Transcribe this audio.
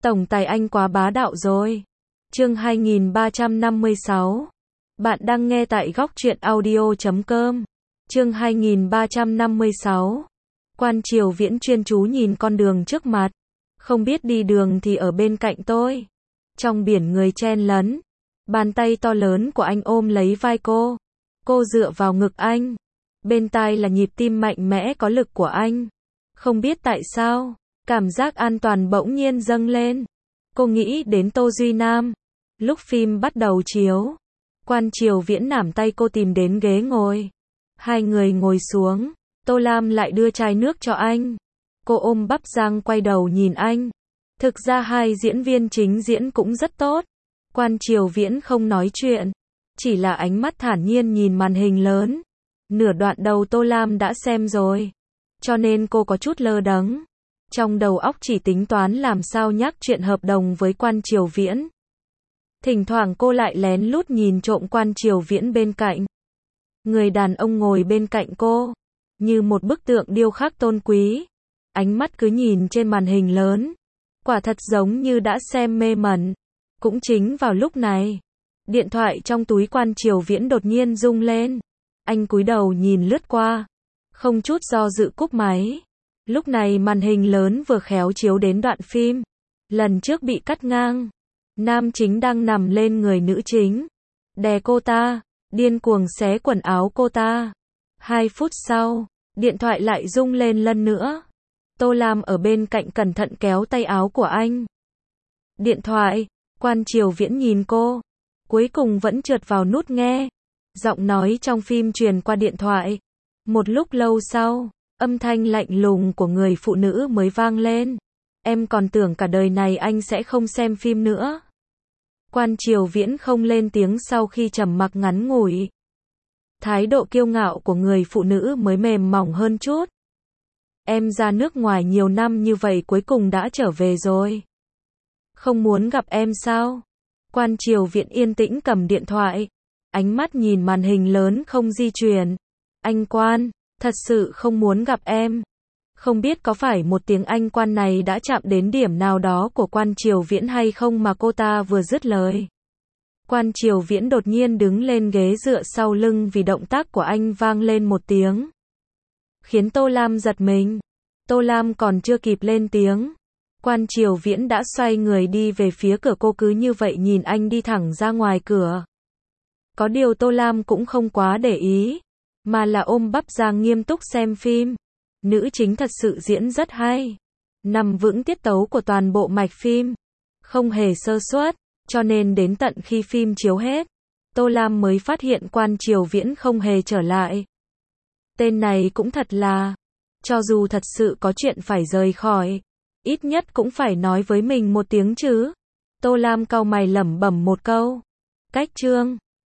Tổng tài anh quá bá đạo rồi. Chương 2356. Bạn đang nghe tại góc truyện audio.com. Chương 2356. Quan Triều Viễn chuyên chú nhìn con đường trước mặt. Không biết đi đường thì ở bên cạnh tôi. Trong biển người chen lấn. Bàn tay to lớn của anh ôm lấy vai cô. Cô dựa vào ngực anh. Bên tai là nhịp tim mạnh mẽ có lực của anh. Không biết tại sao, cảm giác an toàn bỗng nhiên dâng lên. Cô nghĩ đến Tô Duy Nam. Lúc phim bắt đầu chiếu, Quan Triều Viễn nắm tay cô tìm đến ghế ngồi. Hai người ngồi xuống, Tô Lam lại đưa chai nước cho anh. Cô ôm bắp rang quay đầu nhìn anh. Thực ra hai diễn viên chính diễn cũng rất tốt. Quan Triều Viễn không nói chuyện, chỉ là ánh mắt thản nhiên nhìn màn hình lớn. Nửa đoạn đầu Tô Lam đã xem rồi, cho nên cô có chút lơ đắng. Trong đầu óc chỉ tính toán làm sao nhắc chuyện hợp đồng với Quan Triều Viễn. Thỉnh thoảng cô lại lén lút nhìn trộm Quan Triều Viễn bên cạnh. Người đàn ông ngồi bên cạnh cô, như một bức tượng điêu khắc tôn quý. Ánh mắt cứ nhìn trên màn hình lớn. Quả thật giống như đã xem mê mẩn. Cũng chính vào lúc này, điện thoại trong túi Quan Triều Viễn đột nhiên rung lên. Anh cúi đầu nhìn lướt qua, không chút do dự cúp máy. Lúc này màn hình lớn vừa khéo chiếu đến đoạn phim lần trước bị cắt ngang. Nam chính đang nằm lên người nữ chính, đè cô ta, điên cuồng xé quần áo cô ta. 2 phút sau, điện thoại lại rung lên lần nữa. Tô Lam ở bên cạnh cẩn thận kéo tay áo của anh. Điện thoại, Quan Triều Viễn nhìn cô, cuối cùng vẫn trượt vào nút nghe. Giọng nói trong phim truyền qua điện thoại. Một lúc lâu sau, âm thanh lạnh lùng của người phụ nữ mới vang lên. Em còn tưởng cả đời này anh sẽ không xem phim nữa. Quan Triều Viễn không lên tiếng sau khi trầm mặc ngắn ngủi. Thái độ kiêu ngạo của người phụ nữ mới mềm mỏng hơn chút. Em ra nước ngoài nhiều năm như vậy cuối cùng đã trở về rồi. Không muốn gặp em sao? Quan Triều Viễn yên tĩnh cầm điện thoại. Ánh mắt nhìn màn hình lớn không di chuyển. Anh Quan, thật sự không muốn gặp em. Không biết có phải một tiếng anh Quan này đã chạm đến điểm nào đó của Quan Triều Viễn hay không mà cô ta vừa dứt lời. Quan Triều Viễn đột nhiên đứng lên ghế dựa sau lưng vì động tác của anh vang lên một tiếng. Khiến Tô Lam giật mình. Tô Lam còn chưa kịp lên tiếng. Quan Triều Viễn đã xoay người đi về phía cửa, cô cứ như vậy nhìn anh đi thẳng ra ngoài cửa. Có điều Tô Lam cũng không quá để ý, mà là ôm bắp rang nghiêm túc xem phim. Nữ chính thật sự diễn rất hay, nằm vững tiết tấu của toàn bộ mạch phim, không hề sơ suất, cho nên đến tận khi phim chiếu hết, Tô Lam mới phát hiện Quan Triều Viễn không hề trở lại. Tên này cũng thật là, cho dù thật sự có chuyện phải rời khỏi, ít nhất cũng phải nói với mình một tiếng chứ. Tô Lam cau mày lẩm bẩm một câu. Cách chương